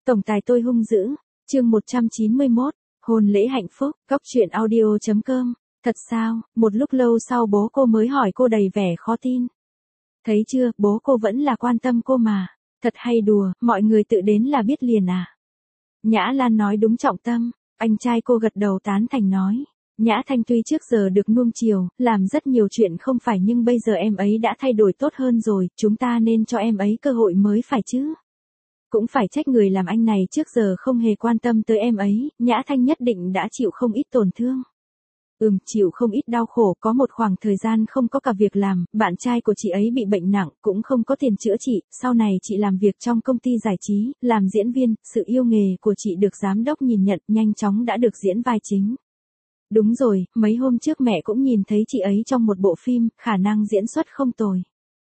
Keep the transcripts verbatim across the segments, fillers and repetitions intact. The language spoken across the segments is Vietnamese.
Tổng tài tôi hung dữ, chương một trăm chín mươi mốt, hôn lễ hạnh phúc, góc truyện audio chấm com. Thật sao? Một lúc lâu sau bố cô mới hỏi cô đầy vẻ khó tin. Thấy chưa, bố cô vẫn là quan tâm cô mà. Thật hay đùa, mọi người tự đến là biết liền à. Nhã Lan nói đúng trọng tâm, anh trai cô gật đầu tán thành nói. Nhã Thanh tuy trước giờ được nuông chiều, làm rất nhiều chuyện không phải nhưng bây giờ em ấy đã thay đổi tốt hơn rồi, chúng ta nên cho em ấy cơ hội mới phải chứ. Cũng phải trách người làm anh này trước giờ không hề quan tâm tới em ấy, Nhã Thanh nhất định đã chịu không ít tổn thương. Ừm, chịu không ít đau khổ, có một khoảng thời gian không có cả việc làm, bạn trai của chị ấy bị bệnh nặng, cũng không có tiền chữa trị, sau này chị làm việc trong công ty giải trí, làm diễn viên, sự yêu nghề của chị được giám đốc nhìn nhận, nhanh chóng đã được diễn vai chính. Đúng rồi, mấy hôm trước mẹ cũng nhìn thấy chị ấy trong một bộ phim, khả năng diễn xuất không tồi.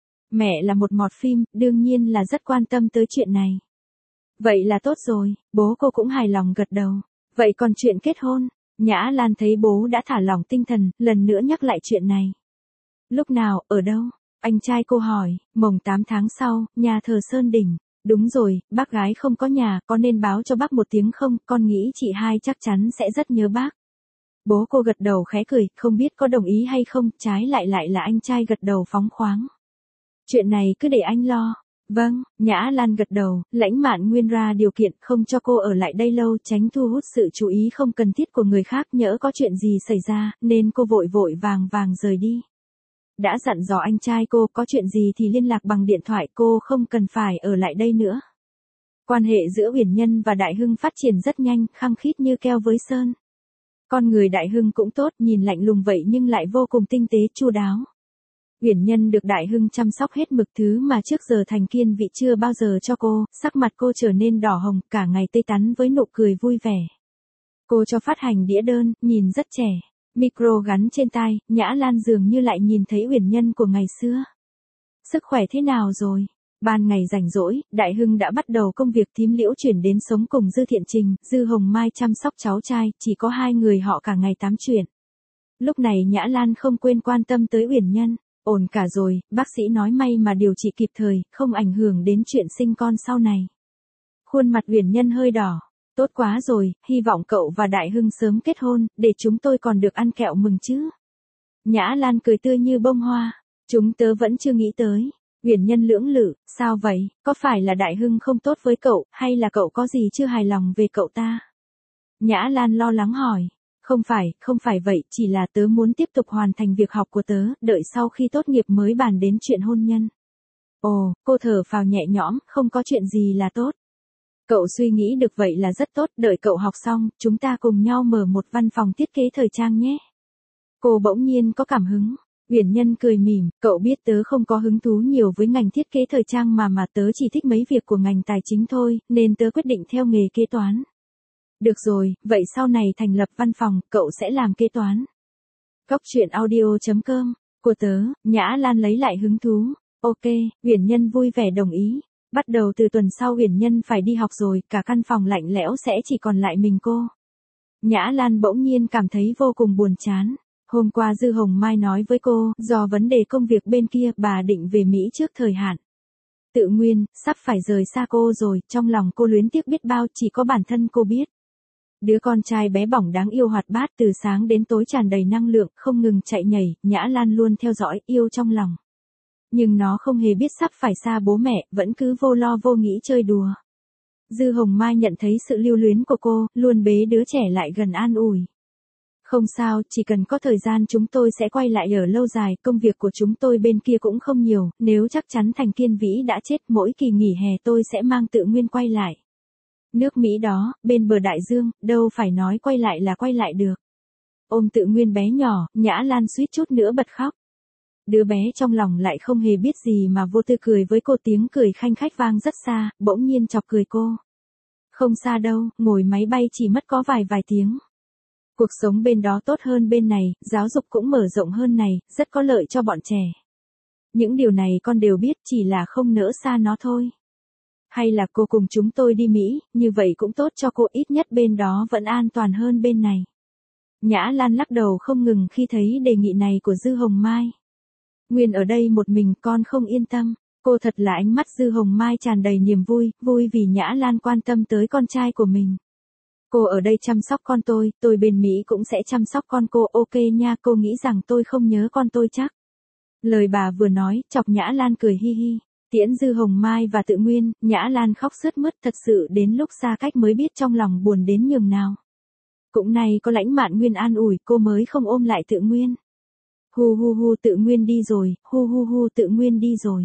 Mẹ là một mọt phim, đương nhiên là rất quan tâm tới chuyện này. Vậy là tốt rồi, bố cô cũng hài lòng gật đầu. Vậy còn chuyện kết hôn? Nhã Lan thấy bố đã thả lỏng tinh thần, lần nữa nhắc lại chuyện này. Lúc nào, ở đâu? Anh trai cô hỏi, mồng tám tháng sau, nhà thờ Sơn Đỉnh. Đúng rồi, bác gái không có nhà, có nên báo cho bác một tiếng không? Con nghĩ chị hai chắc chắn sẽ rất nhớ bác. Bố cô gật đầu khẽ cười, không biết có đồng ý hay không, trái lại lại là anh trai gật đầu phóng khoáng. Chuyện này cứ để anh lo. Vâng, Nhã Lan gật đầu, Lãnh Mạn Nguyên ra điều kiện không cho cô ở lại đây lâu, tránh thu hút sự chú ý không cần thiết của người khác, nhỡ có chuyện gì xảy ra, nên cô vội vội vàng vàng rời đi. Đã dặn dò anh trai cô có chuyện gì thì liên lạc bằng điện thoại, cô không cần phải ở lại đây nữa. Quan hệ giữa Uyển Nhân và Đại Hưng phát triển rất nhanh, khăng khít như keo với sơn. Con người Đại Hưng cũng tốt, nhìn lạnh lùng vậy nhưng lại vô cùng tinh tế, chu đáo. Uyển Nhân được Đại Hưng chăm sóc hết mực, thứ mà trước giờ Thành Kiên Vị chưa bao giờ cho cô, sắc mặt cô trở nên đỏ hồng, cả ngày tươi tắn với nụ cười vui vẻ. Cô cho phát hành đĩa đơn, nhìn rất trẻ. Micro gắn trên tai, Nhã Lan dường như lại nhìn thấy Uyển Nhân của ngày xưa. Sức khỏe thế nào rồi? Ban ngày rảnh rỗi, Đại Hưng đã bắt đầu công việc, Thím Liễu chuyển đến sống cùng Dư Thiện Trình, Dư Hồng Mai chăm sóc cháu trai, chỉ có hai người họ cả ngày tám chuyện. Lúc này Nhã Lan không quên quan tâm tới Uyển Nhân. Ổn cả rồi, bác sĩ nói may mà điều trị kịp thời, không ảnh hưởng đến chuyện sinh con sau này. Khuôn mặt Uyển Nhân hơi đỏ. Tốt quá rồi, hy vọng cậu và Đại Hưng sớm kết hôn, để chúng tôi còn được ăn kẹo mừng chứ. Nhã Lan cười tươi như bông hoa. Chúng tớ vẫn chưa nghĩ tới. Uyển Nhân lưỡng lự, sao vậy, có phải là Đại Hưng không tốt với cậu, hay là cậu có gì chưa hài lòng về cậu ta? Nhã Lan lo lắng hỏi. Không phải, không phải vậy, chỉ là tớ muốn tiếp tục hoàn thành việc học của tớ, đợi sau khi tốt nghiệp mới bàn đến chuyện hôn nhân. Ồ, cô thở phào nhẹ nhõm, không có chuyện gì là tốt. Cậu suy nghĩ được vậy là rất tốt, đợi cậu học xong, chúng ta cùng nhau mở một văn phòng thiết kế thời trang nhé. Cô bỗng nhiên có cảm hứng. Uyển Nhân cười mỉm, cậu biết tớ không có hứng thú nhiều với ngành thiết kế thời trang mà mà tớ chỉ thích mấy việc của ngành tài chính thôi, nên tớ quyết định theo nghề kế toán. Được rồi, vậy sau này thành lập văn phòng, cậu sẽ làm kế toán. Góc truyện audio chấm com, của tớ, Nhã Lan lấy lại hứng thú. Ok, Uyển Nhân vui vẻ đồng ý. Bắt đầu từ tuần sau Uyển Nhân phải đi học rồi, cả căn phòng lạnh lẽo sẽ chỉ còn lại mình cô. Nhã Lan bỗng nhiên cảm thấy vô cùng buồn chán. Hôm qua Dư Hồng Mai nói với cô, do vấn đề công việc bên kia, bà định về Mỹ trước thời hạn. Tự nguyên, sắp phải rời xa cô rồi, trong lòng cô luyến tiếc biết bao, chỉ có bản thân cô biết. Đứa con trai bé bỏng đáng yêu hoạt bát từ sáng đến tối tràn đầy năng lượng, không ngừng chạy nhảy, Nhã Lan luôn theo dõi, yêu trong lòng. Nhưng nó không hề biết sắp phải xa bố mẹ, vẫn cứ vô lo vô nghĩ chơi đùa. Dư Hồng Mai nhận thấy sự lưu luyến của cô, luôn bế đứa trẻ lại gần an ủi. Không sao, chỉ cần có thời gian chúng tôi sẽ quay lại ở lâu dài, công việc của chúng tôi bên kia cũng không nhiều, nếu chắc chắn Thành Kiên Vĩ đã chết, mỗi kỳ nghỉ hè tôi sẽ mang Tự Nguyên quay lại. Nước Mỹ đó, bên bờ đại dương, đâu phải nói quay lại là quay lại được. Ôm Tự Nguyên bé nhỏ, Nhã Lan suýt chút nữa bật khóc. Đứa bé trong lòng lại không hề biết gì mà vô tư cười với cô, tiếng cười khanh khách vang rất xa, bỗng nhiên chọc cười cô. Không xa đâu, ngồi máy bay chỉ mất có vài vài tiếng. Cuộc sống bên đó tốt hơn bên này, giáo dục cũng mở rộng hơn này, rất có lợi cho bọn trẻ. Những điều này con đều biết, chỉ là không nỡ xa nó thôi. Hay là cô cùng chúng tôi đi Mỹ, như vậy cũng tốt cho cô, ít nhất bên đó vẫn an toàn hơn bên này. Nhã Lan lắc đầu không ngừng khi thấy đề nghị này của Dư Hồng Mai. Nguyên ở đây một mình con không yên tâm. Cô thật là ánh mắt Dư Hồng Mai tràn đầy niềm vui, vui vì Nhã Lan quan tâm tới con trai của mình. Cô ở đây chăm sóc con tôi, tôi bên Mỹ cũng sẽ chăm sóc con cô, ok nha, cô nghĩ rằng tôi không nhớ con tôi chắc. Lời bà vừa nói, chọc Nhã Lan cười hi hi. Tiễn Dư Hồng Mai và Tự Nguyên, Nhã Lan khóc sướt mướt, thật sự đến lúc xa cách mới biết trong lòng buồn đến nhường nào. Cũng nay có Lãnh Mạn Nguyên an ủi, cô mới không ôm lại Tự Nguyên. Hu hu hu Tự Nguyên đi rồi, hu hu hu Tự Nguyên đi rồi.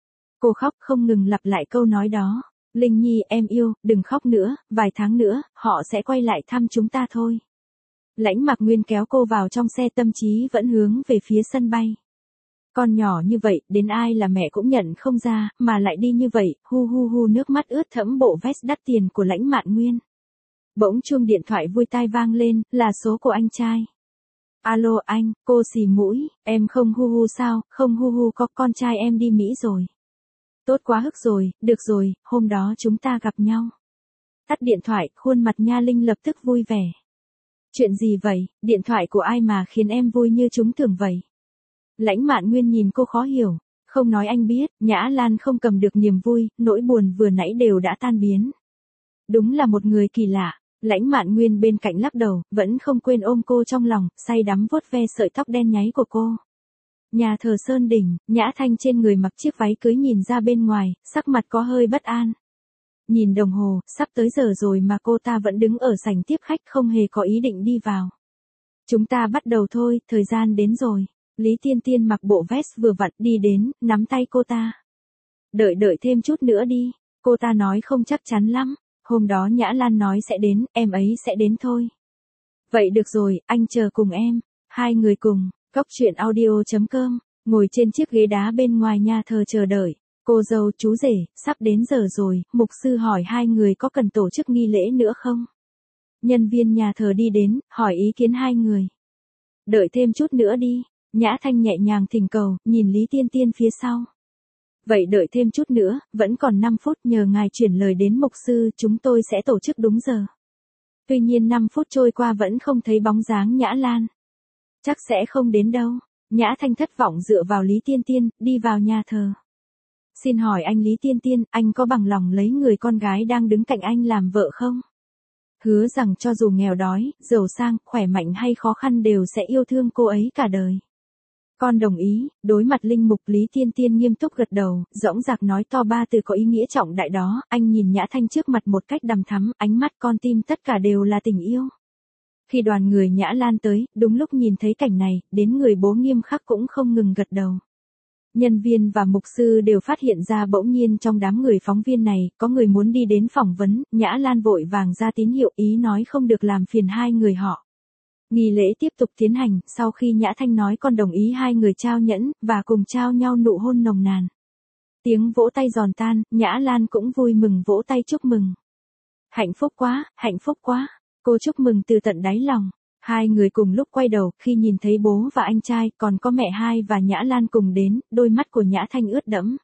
Cô khóc không ngừng lặp lại câu nói đó. Linh Nhi em yêu, đừng khóc nữa, vài tháng nữa, họ sẽ quay lại thăm chúng ta thôi. Lãnh Mạc Nguyên kéo cô vào trong xe, tâm trí vẫn hướng về phía sân bay. Con nhỏ như vậy, đến ai là mẹ cũng nhận không ra, mà lại đi như vậy, hu hu hu nước mắt ướt thẫm bộ vest đắt tiền của Lãnh Mạn Nguyên. Bỗng chuông điện thoại vui tai vang lên, là số của anh trai. Alo anh, cô xì mũi, em không hu hu sao, không hu hu có con trai em đi Mỹ rồi. Tốt quá hức rồi, được rồi, hôm đó chúng ta gặp nhau. Tắt điện thoại, khuôn mặt Nha Linh lập tức vui vẻ. Chuyện gì vậy, điện thoại của ai mà khiến em vui như chúng tưởng vậy? Lãnh Mạn Nguyên nhìn cô khó hiểu, không nói anh biết, Nhã Lan không cầm được niềm vui, nỗi buồn vừa nãy đều đã tan biến. Đúng là một người kỳ lạ, Lãnh Mạn Nguyên bên cạnh lắc đầu, vẫn không quên ôm cô trong lòng, say đắm vuốt ve sợi tóc đen nháy của cô. Nhà thờ Sơn Đỉnh, Nhã Thanh trên người mặc chiếc váy cưới nhìn ra bên ngoài, sắc mặt có hơi bất an. Nhìn đồng hồ, sắp tới giờ rồi mà cô ta vẫn đứng ở sảnh tiếp khách không hề có ý định đi vào. Chúng ta bắt đầu thôi, thời gian đến rồi. Lý Tiên Tiên mặc bộ vest vừa vặn đi đến, nắm tay cô ta. Đợi đợi thêm chút nữa đi, cô ta nói không chắc chắn lắm, hôm đó Nhã Lan nói sẽ đến, em ấy sẽ đến thôi. Vậy được rồi, anh chờ cùng em, hai người cùng, Cóc truyện audio chấm com, ngồi trên chiếc ghế đá bên ngoài nhà thờ chờ đợi. Cô dâu chú rể, sắp đến giờ rồi, mục sư hỏi hai người có cần tổ chức nghi lễ nữa không? Nhân viên nhà thờ đi đến, hỏi ý kiến hai người. Đợi thêm chút nữa đi. Nhã Thanh nhẹ nhàng thỉnh cầu, nhìn Lý Tiên Tiên phía sau. Vậy đợi thêm chút nữa, vẫn còn năm phút, nhờ ngài chuyển lời đến mục sư, chúng tôi sẽ tổ chức đúng giờ. Tuy nhiên năm phút trôi qua vẫn không thấy bóng dáng Nhã Lan. Chắc sẽ không đến đâu. Nhã Thanh thất vọng dựa vào Lý Tiên Tiên, đi vào nhà thờ. Xin hỏi anh Lý Tiên Tiên, anh có bằng lòng lấy người con gái đang đứng cạnh anh làm vợ không? Hứa rằng cho dù nghèo đói, giàu sang, khỏe mạnh hay khó khăn đều sẽ yêu thương cô ấy cả đời. Con đồng ý, đối mặt linh mục Lý Tiên Tiên nghiêm túc gật đầu, dõng dạc nói to ba từ có ý nghĩa trọng đại đó, anh nhìn Nhã Thanh trước mặt một cách đằm thắm, ánh mắt con tim tất cả đều là tình yêu. Khi đoàn người Nhã Lan tới, đúng lúc nhìn thấy cảnh này, đến người bố nghiêm khắc cũng không ngừng gật đầu. Nhân viên và mục sư đều phát hiện ra bỗng nhiên trong đám người phóng viên này, có người muốn đi đến phỏng vấn, Nhã Lan vội vàng ra tín hiệu ý nói không được làm phiền hai người họ. Nghi lễ tiếp tục tiến hành, sau khi Nhã Thanh nói con đồng ý hai người trao nhẫn, và cùng trao nhau nụ hôn nồng nàn. Tiếng vỗ tay giòn tan, Nhã Lan cũng vui mừng vỗ tay chúc mừng. Hạnh phúc quá, hạnh phúc quá, cô chúc mừng từ tận đáy lòng. Hai người cùng lúc quay đầu, khi nhìn thấy bố và anh trai, còn có mẹ hai và Nhã Lan cùng đến, đôi mắt của Nhã Thanh ướt đẫm.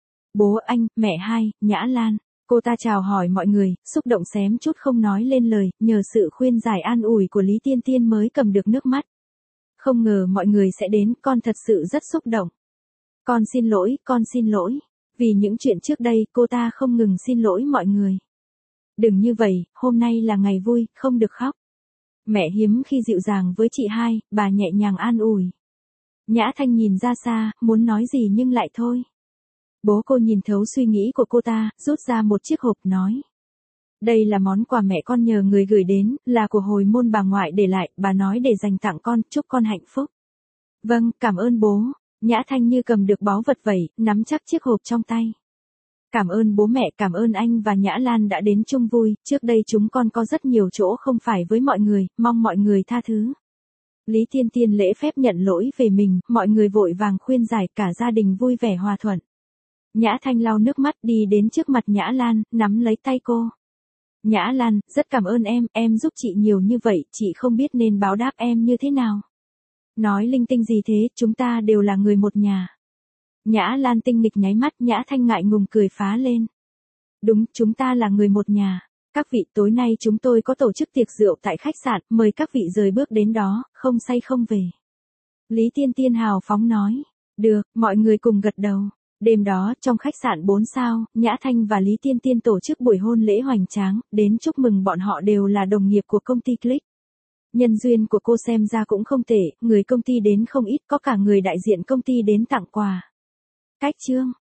Bố anh, mẹ hai, Nhã Lan. Cô ta chào hỏi mọi người, xúc động xém chút không nói lên lời, nhờ sự khuyên giải an ủi của Lý Tiên Tiên mới cầm được nước mắt. Không ngờ mọi người sẽ đến, con thật sự rất xúc động. Con xin lỗi, con xin lỗi. Vì những chuyện trước đây, cô ta không ngừng xin lỗi mọi người. Đừng như vậy, hôm nay là ngày vui, không được khóc. Mẹ hiếm khi dịu dàng với chị hai, bà nhẹ nhàng an ủi. Nhã Thanh nhìn ra xa, muốn nói gì nhưng lại thôi. Bố cô nhìn thấu suy nghĩ của cô ta, rút ra một chiếc hộp nói. Đây là món quà mẹ con nhờ người gửi đến, là của hồi môn bà ngoại để lại, bà nói để dành tặng con, chúc con hạnh phúc. Vâng, cảm ơn bố. Nhã Thanh như cầm được báu vật vậy, nắm chắc chiếc hộp trong tay. Cảm ơn bố mẹ, cảm ơn anh và Nhã Lan đã đến chung vui, trước đây chúng con có rất nhiều chỗ không phải với mọi người, mong mọi người tha thứ. Lý Tiên Tiên lễ phép nhận lỗi về mình, mọi người vội vàng khuyên giải, cả gia đình vui vẻ hòa thuận. Nhã Thanh lau nước mắt đi đến trước mặt Nhã Lan, nắm lấy tay cô. Nhã Lan, rất cảm ơn em, em giúp chị nhiều như vậy, chị không biết nên báo đáp em như thế nào. Nói linh tinh gì thế, chúng ta đều là người một nhà. Nhã Lan tinh nghịch nháy mắt, Nhã Thanh ngại ngùng cười phá lên. Đúng, chúng ta là người một nhà. Các vị, tối nay chúng tôi có tổ chức tiệc rượu tại khách sạn, mời các vị rời bước đến đó, không say không về. Lý Tiên Tiên hào phóng nói. Được, mọi người cùng gật đầu. Đêm đó, trong khách sạn bốn sao, Nhã Thanh và Lý Tiên Tiên tổ chức buổi hôn lễ hoành tráng, đến chúc mừng bọn họ đều là đồng nghiệp của công ty Click. Nhân duyên của cô xem ra cũng không tệ, người công ty đến không ít, có cả người đại diện công ty đến tặng quà. Cách chương